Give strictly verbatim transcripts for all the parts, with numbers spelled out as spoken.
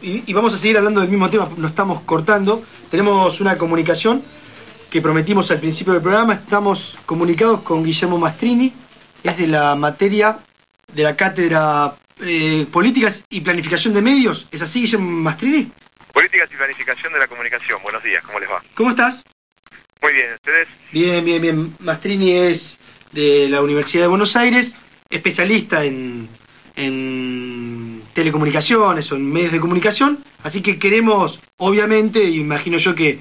y, y vamos a seguir hablando del mismo tema, no estamos cortando. Tenemos una comunicación que prometimos al principio del programa. Estamos comunicados con Guillermo Mastrini, es de la materia de la cátedra eh, Políticas y Planificación de Medios. ¿Es así, Guillermo Mastrini? Políticas y Planificación de la Comunicación. Buenos días, ¿cómo les va? ¿Cómo estás? Muy bien, ¿ustedes? Bien, bien, bien. Mastrini es de la Universidad de Buenos Aires, especialista en, en telecomunicaciones o en medios de comunicación, así que queremos, obviamente, y imagino yo que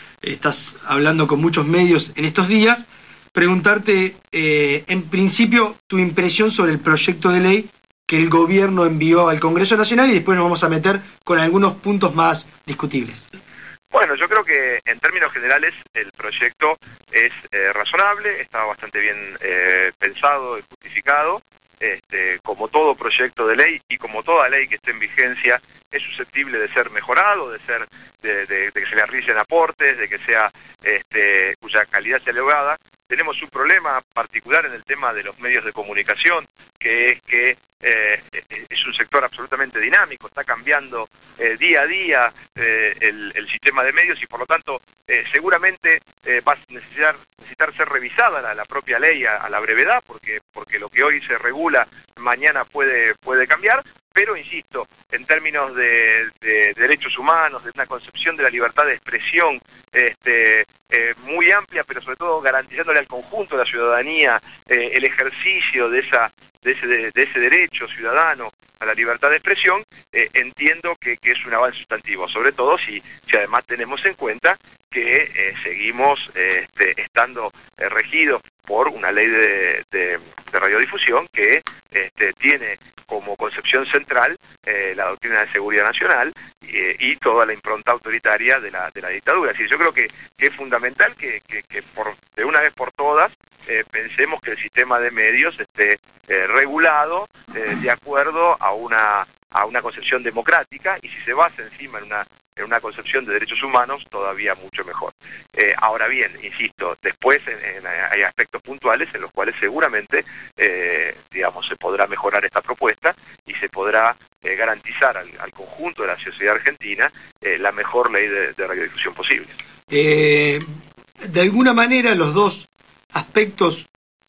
estás hablando con muchos medios en estos días, preguntarte, eh, en principio, tu impresión sobre el proyecto de ley que el gobierno envió al Congreso Nacional, y después nos vamos a meter con algunos puntos más discutibles. Bueno, yo creo que en términos generales el proyecto es eh, razonable, está bastante bien eh, pensado y justificado. Este, como todo proyecto de ley y como toda ley que esté en vigencia, es susceptible de ser mejorado, de ser de, de, de que se le realicen aportes, de que sea este, cuya calidad sea elevada. Tenemos un problema particular en el tema de los medios de comunicación, que es que eh, es un sector absolutamente dinámico, está cambiando eh, día a día eh, el, el sistema de medios y por lo tanto eh, seguramente eh, va a necesitar, necesitar ser revisada la, la propia ley a, a la brevedad, porque, porque lo que hoy se regula mañana puede, puede cambiar. Pero, insisto, en términos de, de, de derechos humanos, de una concepción de la libertad de expresión este, eh, muy amplia, pero sobre todo garantizándole al conjunto de la ciudadanía eh, el ejercicio de, esa, de, ese, de, de ese derecho ciudadano a la libertad de expresión, eh, entiendo que, que es un avance sustantivo, sobre todo si, si además tenemos en cuenta que eh, seguimos eh, este, estando eh, regidos por una ley de, de, de radiodifusión que este, tiene como concepción central eh, la doctrina de seguridad nacional eh, y toda la impronta autoritaria de la, de la dictadura. Así, yo creo que, que es fundamental que, que, que por, de una vez por todas eh, pensemos que el sistema de medios esté eh, regulado eh, de acuerdo a una, a una concepción democrática, y si se basa encima en una en una concepción de derechos humanos, todavía mucho mejor. Eh, ahora bien, insisto, después en, en, hay aspectos puntuales en los cuales seguramente, eh, digamos, se podrá mejorar esta propuesta y se podrá eh, garantizar al, al conjunto de la sociedad argentina eh, la mejor ley de, de radiodifusión posible. Eh, de alguna manera, los dos aspectos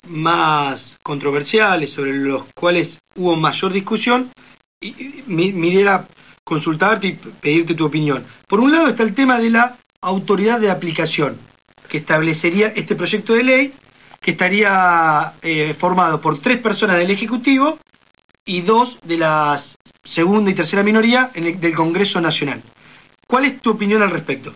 más controversiales sobre los cuales hubo mayor discusión, y, y, mi, mi idea consultarte y pedirte tu opinión. Por un lado está el tema de la autoridad de aplicación, que establecería este proyecto de ley, que estaría eh, formado por tres personas del Ejecutivo y dos de la segunda y tercera minoría en el, del Congreso Nacional. ¿Cuál es tu opinión al respecto?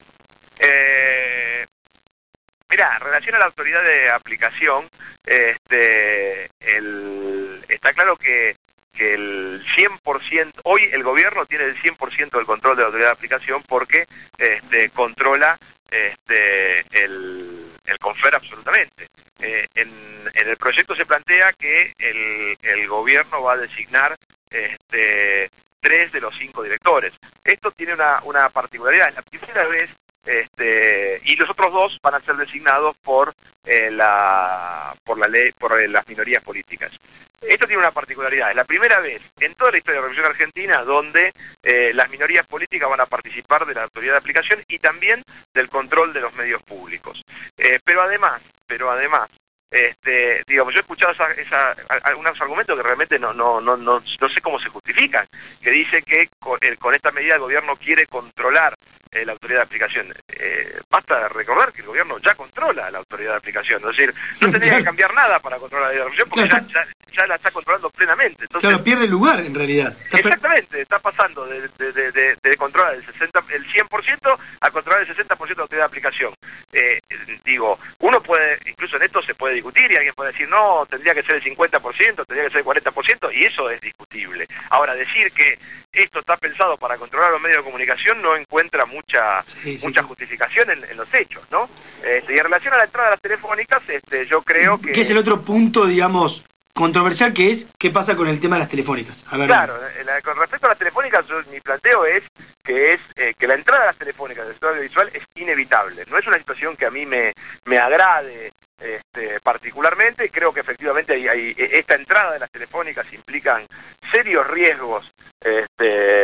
Eh, mira, en relación a la autoridad de aplicación, este, el, está claro que que el cien por ciento, hoy el gobierno tiene el cien por ciento del control de la autoridad de aplicación porque este, controla este, el, el CONFER absolutamente. Eh, en, en el proyecto se plantea que el, el gobierno va a designar este, tres de los cinco directores. Esto tiene una, una particularidad. Es la primera vez, este, y los otros dos van a ser designados por eh, la por la ley, por eh, las minorías políticas. Esto tiene una particularidad, es la primera vez en toda la historia de la Revolución Argentina donde eh, las minorías políticas van a participar de la autoridad de aplicación y también del control de los medios públicos. Eh, pero además, pero además, Este, digamos, yo he escuchado esa, esa, algunos argumentos que realmente no, no, no, no, no sé cómo se justifican, que dice que con, el, con esta medida el gobierno quiere controlar eh, la autoridad de aplicación. Eh, basta recordar que el gobierno ya controla la autoridad de aplicación, es decir, no tendría que cambiar nada para controlar la autoridad de aplicación porque claro, ya, ya, ya la está controlando plenamente. Entonces, claro, pierde lugar en realidad. Está exactamente, está pasando de, de, de, de, de controlar el, sesenta, el cien por ciento a controlar el sesenta por ciento de autoridad de aplicación. Eh, digo, uno puede, incluso en esto se puede discutir y alguien puede decir, no, tendría que ser el cincuenta por ciento, tendría que ser el cuarenta por ciento, y eso es discutible. Ahora, decir que esto está pensado para controlar los medios de comunicación no encuentra mucha sí, sí, mucha sí. justificación en, en los hechos, ¿no? Este, y en relación a la entrada de las telefónicas, este, yo creo que... ¿Qué es el otro punto, digamos, controversial, que es qué pasa con el tema de las telefónicas? A ver, claro, la, con respecto a las telefónicas, yo, mi planteo es que es eh, que la entrada de las telefónicas del sector audiovisual es inevitable. No es una situación que a mí me, me agrade este, particularmente. Creo que efectivamente hay, hay, esta entrada de las telefónicas implican serios riesgos este,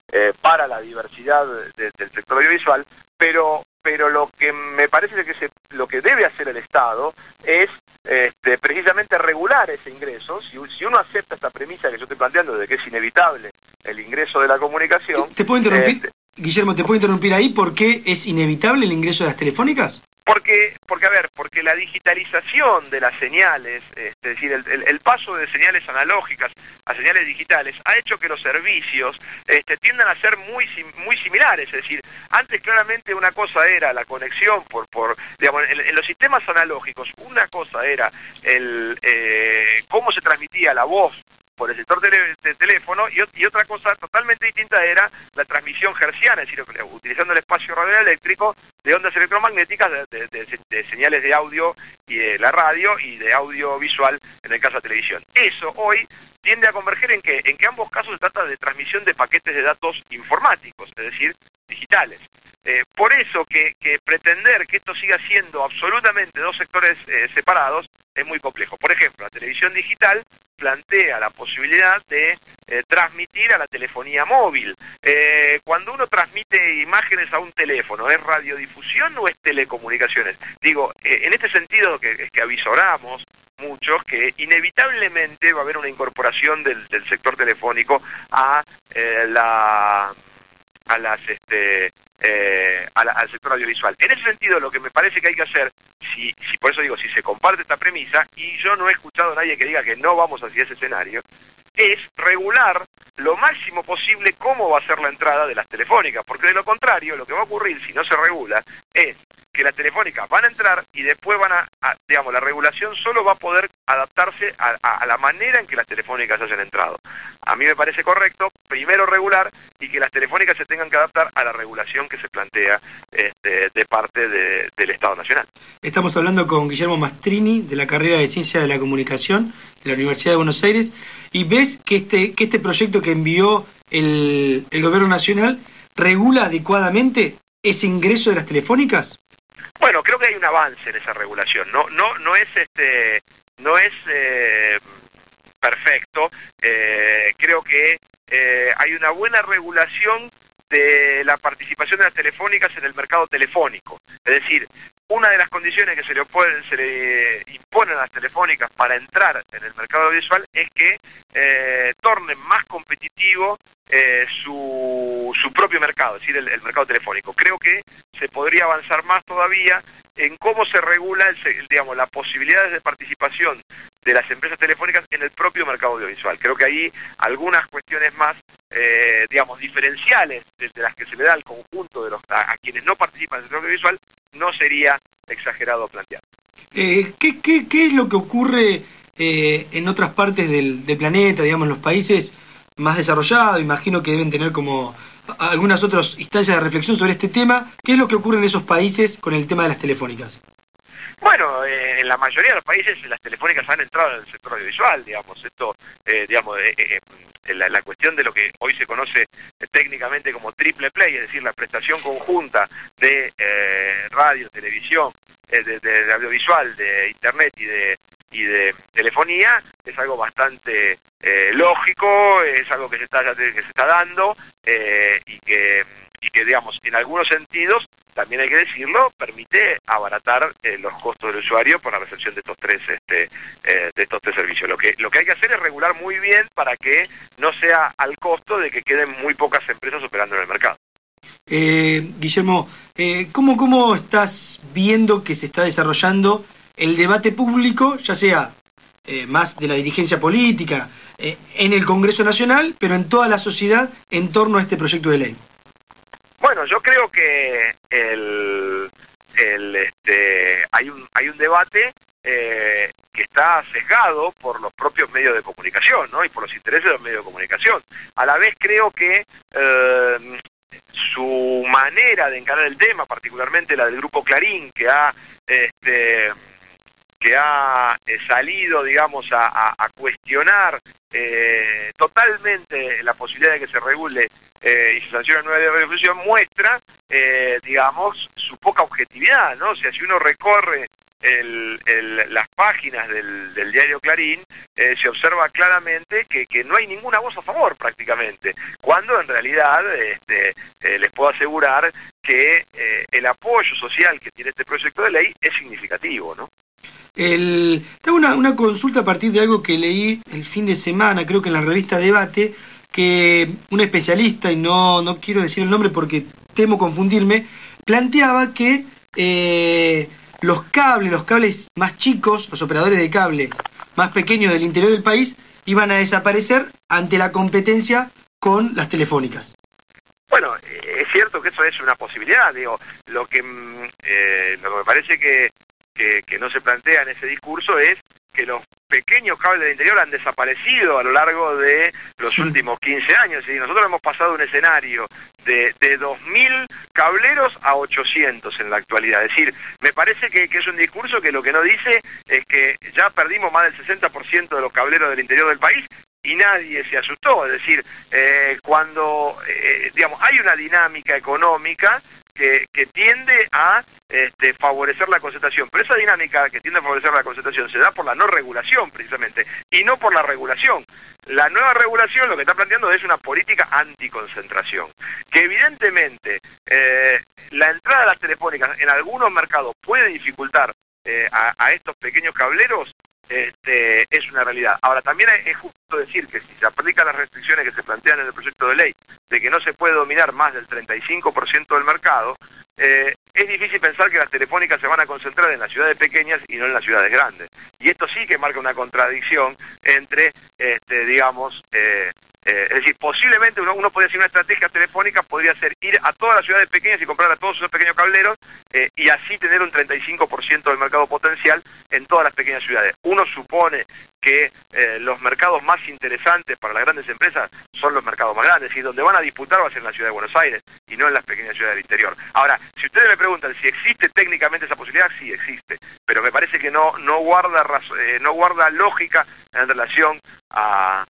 eh, para la diversidad de, del sector audiovisual, pero pero lo que me parece que se, lo que debe hacer el Estado es este, precisamente regular ese ingreso. Si, si uno acepta esta premisa que yo estoy planteando de que es inevitable el ingreso de la comunicación... ¿Te, te puedo interrumpir? Este, Guillermo, ¿te puedo interrumpir ahí? ¿Por qué es inevitable el ingreso de las telefónicas? Porque, porque, a ver, porque la digitalización de las señales, es decir, el, el, el paso de señales analógicas a señales digitales, ha hecho que los servicios este, tiendan a ser muy muy similares. Es decir, antes claramente una cosa era la conexión por, por digamos, en, en los sistemas analógicos, una cosa era el eh, cómo se transmitía la voz por el sector tele, de teléfono, y, y otra cosa totalmente distinta era la transmisión hertziana, es decir, utilizando el espacio radioeléctrico de ondas electromagnéticas de, de, de, de señales de audio y de la radio y de audiovisual en el caso de la televisión. Eso hoy tiende a converger en que, en que ambos casos se trata de transmisión de paquetes de datos informáticos, es decir, digitales. Eh, por eso que, que pretender que esto siga siendo absolutamente dos sectores eh, separados es muy complejo. Por ejemplo, la televisión digital plantea la posibilidad de eh, transmitir a la telefonía móvil. Eh, cuando uno transmite imágenes a un teléfono, ¿es radiodifusión o es telecomunicaciones? Digo, eh, en este sentido que, que avisoramos muchos que inevitablemente va a haber una incorporación del, del sector telefónico a eh, la a las este eh, a la, al sector audiovisual. En ese sentido, lo que me parece que hay que hacer, si, si por eso digo, si se comparte esta premisa, y yo no he escuchado a nadie que diga que no vamos hacia ese escenario, es regular lo máximo posible cómo va a ser la entrada de las telefónicas, porque de lo contrario, lo que va a ocurrir si no se regula es que las telefónicas van a entrar y después van a, a digamos, la regulación solo va a poder adaptarse a, a, a la manera en que las telefónicas hayan entrado. A mí me parece correcto primero regular y que las telefónicas se tengan que adaptar a la regulación que se plantea este, de parte de, del Estado Nacional. Estamos hablando con Guillermo Mastrini, de la carrera de Ciencia de la Comunicación de la Universidad de Buenos Aires, y ves que este, que este proyecto que envió el, el Gobierno Nacional regula adecuadamente ese ingreso de las telefónicas. Bueno, creo que hay un avance en esa regulación. No, no, no es este, no es eh, perfecto. Eh, creo que eh, hay una buena regulación de la participación de las telefónicas en el mercado telefónico. Es decir, una de las condiciones que se le, oponen, se le imponen a las telefónicas para entrar en el mercado audiovisual es que eh, tornen más competitivo eh, su, su propio mercado, es decir, el, el mercado telefónico. Creo que se podría avanzar más todavía en cómo se regula el, el, digamos, las posibilidades de participación de las empresas telefónicas en el propio mercado audiovisual. Creo que ahí algunas cuestiones más, eh, digamos, diferenciales de, de las que se le da al conjunto de los a, a quienes no participan en el sector audiovisual no sería exagerado plantear. Eh, ¿qué, qué, ¿Qué es lo que ocurre eh, en otras partes del, del planeta, digamos, los países más desarrollados? Imagino que deben tener como algunas otras instancias de reflexión sobre este tema. ¿Qué es lo que ocurre en esos países con el tema de las telefónicas? Bueno, eh, en la mayoría de los países las telefónicas han entrado en el sector audiovisual, digamos, esto, eh, digamos, eh, eh, la, la cuestión de lo que hoy se conoce eh, técnicamente como triple play, es decir, la prestación conjunta de eh, radio, televisión, eh, de, de, de audiovisual, de internet y de y de telefonía, es algo bastante eh, lógico, es algo que se está que se está dando eh, y que y que digamos en algunos sentidos, también hay que decirlo, permite abaratar eh, los costos del usuario por la recepción de estos tres este eh, de estos tres servicios. Lo que lo que hay que hacer es regular muy bien para que no sea al costo de que queden muy pocas empresas operando en el mercado. Eh, Guillermo, eh, ¿cómo, ¿cómo estás viendo que se está desarrollando el debate público, ya sea eh, más de la dirigencia política, eh, en el Congreso Nacional, pero en toda la sociedad en torno a este proyecto de ley? Bueno, yo creo que el, el este hay un hay un debate eh, que está sesgado por los propios medios de comunicación, ¿no? Y por los intereses de los medios de comunicación. A la vez creo que eh, su manera de encarar el tema, particularmente la del Grupo Clarín, que ha este que ha eh, salido, digamos, a, a, a cuestionar eh, totalmente la posibilidad de que se regule eh, y se sancione una nueva radiodifusión, muestra, eh, digamos, su poca objetividad, ¿no? O sea, si uno recorre el, el, las páginas del, del diario Clarín, eh, se observa claramente que, que no hay ninguna voz a favor prácticamente, cuando en realidad este, eh, les puedo asegurar que eh, el apoyo social que tiene este proyecto de ley es significativo, ¿no? El, tengo una, una consulta a partir de algo que leí el fin de semana, creo que en la revista Debate, que un especialista, y no, no quiero decir el nombre porque temo confundirme, planteaba que eh, los cables, los cables más chicos, los operadores de cables más pequeños del interior del país, iban a desaparecer ante la competencia con las telefónicas. Bueno, es cierto que eso es una posibilidad, digo, lo que, eh, lo que me parece que, que, que no se plantea en ese discurso es que los pequeños cables del interior han desaparecido a lo largo de los sí. últimos quince años, y nosotros hemos pasado un escenario de, de dos mil cableros a ochocientos en la actualidad. Es decir, me parece que, que es un discurso que lo que no dice es que ya perdimos más del sesenta por ciento de los cableros del interior del país, y nadie se asustó. Es decir, eh, cuando, eh, digamos, hay una dinámica económica que, que tiende a este, favorecer la concentración, pero esa dinámica que tiende a favorecer la concentración se da por la no regulación, precisamente, y no por la regulación. La nueva regulación lo que está planteando es una política anticoncentración, que evidentemente eh, la entrada de las telefónicas en algunos mercados puede dificultar eh, a, a estos pequeños cableros. Este, es una realidad. Ahora, también es justo decir que si se aplican las restricciones que se plantean en el proyecto de ley, de que no se puede dominar más del treinta y cinco por ciento del mercado, eh, es difícil pensar que las telefónicas se van a concentrar en las ciudades pequeñas y no en las ciudades grandes. Y esto sí que marca una contradicción entre, este, digamos, eh, eh, es decir, posiblemente uno, uno podría decir una estrategia telefónica podría ser ir a todas las ciudades pequeñas y comprar a todos esos pequeños cableros eh, y así tener un treinta y cinco por ciento del mercado potencial en todas las pequeñas ciudades. Uno supone que eh, los mercados más interesantes para las grandes empresas son los mercados más grandes, y donde van a disputar va a ser en la ciudad de Buenos Aires y no en las pequeñas ciudades del interior. Ahora, si ustedes me preguntan si existe técnicamente esa posibilidad, sí existe, pero me parece que no, no, guarda, eh, no guarda lógica en relación a,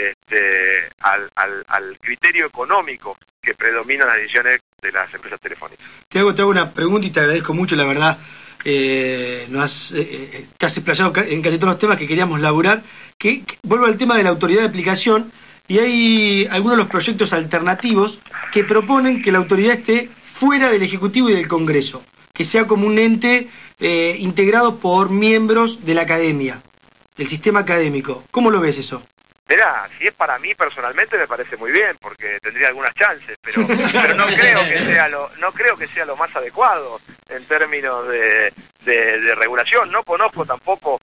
este, al, al, al criterio económico que predomina en las decisiones de las empresas telefónicas. Te hago, te hago una pregunta y te agradezco mucho, la verdad. Eh, nos has, eh, te has explayado en casi todos los temas que queríamos laburar. Que, que vuelvo al tema de la autoridad de aplicación, y hay algunos de los proyectos alternativos que proponen que la autoridad esté fuera del Ejecutivo y del Congreso, que sea como un ente eh, integrado por miembros de la academia, del sistema académico. ¿Cómo lo ves eso? Mirá, si es para mí personalmente me parece muy bien, porque tendría algunas chances, pero, pero no creo que sea lo, no creo que sea lo más adecuado en términos de, de, de regulación. No conozco tampoco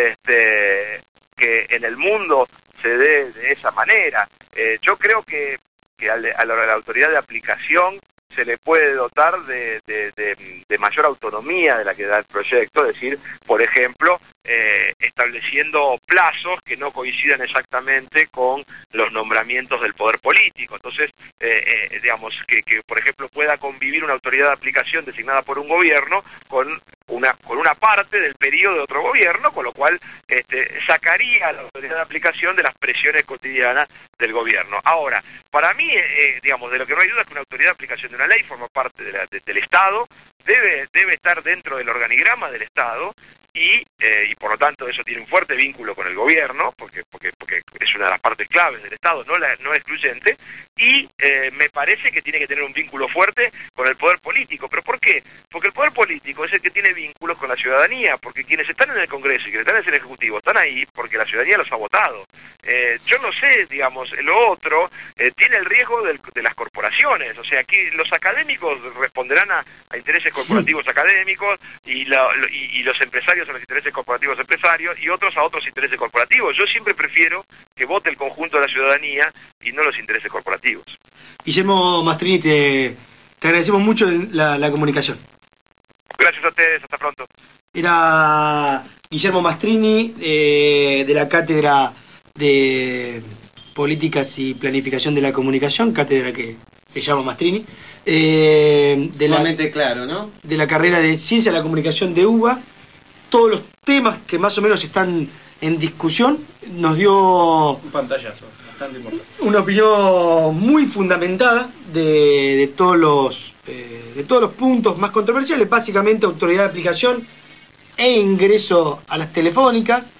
este, que en el mundo se dé de esa manera. Eh, yo creo que, que a la, a la autoridad de aplicación se le puede dotar de, de, de, de mayor autonomía de la que da el proyecto, es decir, por ejemplo, eh, estableciendo plazos que no coincidan exactamente con los nombramientos del poder político. Entonces, eh, eh, digamos, que, que por ejemplo pueda convivir una autoridad de aplicación designada por un gobierno con una con una parte del periodo de otro gobierno, con lo cual este, sacaría a la autoridad de aplicación de las presiones cotidianas del gobierno. Ahora, para mí, eh, digamos, de lo que no hay duda es que una autoridad de aplicación de una ley forma parte de la, de, del Estado, debe, debe estar dentro del organigrama del Estado, y, eh, y por lo tanto eso tiene un fuerte vínculo con el gobierno, porque, porque, porque es una de las partes claves del Estado, no, la, no excluyente, y eh, me parece que tiene que tener un vínculo fuerte con el poder político. ¿Pero por qué? Porque el poder político es el que tiene vínculos con la ciudadanía, porque quienes están en el Congreso y quienes están en el Ejecutivo están ahí porque la ciudadanía los ha votado. Eh, yo no sé, digamos, lo otro eh, tiene el riesgo del, de las corporaciones, o sea, aquí los académicos responderán a, a intereses corporativos académicos, y, la, lo, y, y los empresarios a los intereses corporativos empresarios, y otros a otros intereses corporativos. Yo siempre prefiero que vote el conjunto de la ciudadanía y no los intereses corporativos. Guillermo Mastrini, te, te agradecemos mucho la, la comunicación. Gracias a ustedes, hasta pronto. Era Guillermo Mastrini, eh, de la Cátedra de Políticas y Planificación de la Comunicación, cátedra que se llama Mastrini, eh, de, la, claro, ¿no? de la carrera de Ciencia de la Comunicación de U B A. Todos los temas que más o menos están en discusión, nos dio un pantallazo bastante importante, una opinión muy fundamentada de, de todos los eh, de todos los puntos más controversiales. Básicamente, autoridad de aplicación e ingreso a las telefónicas,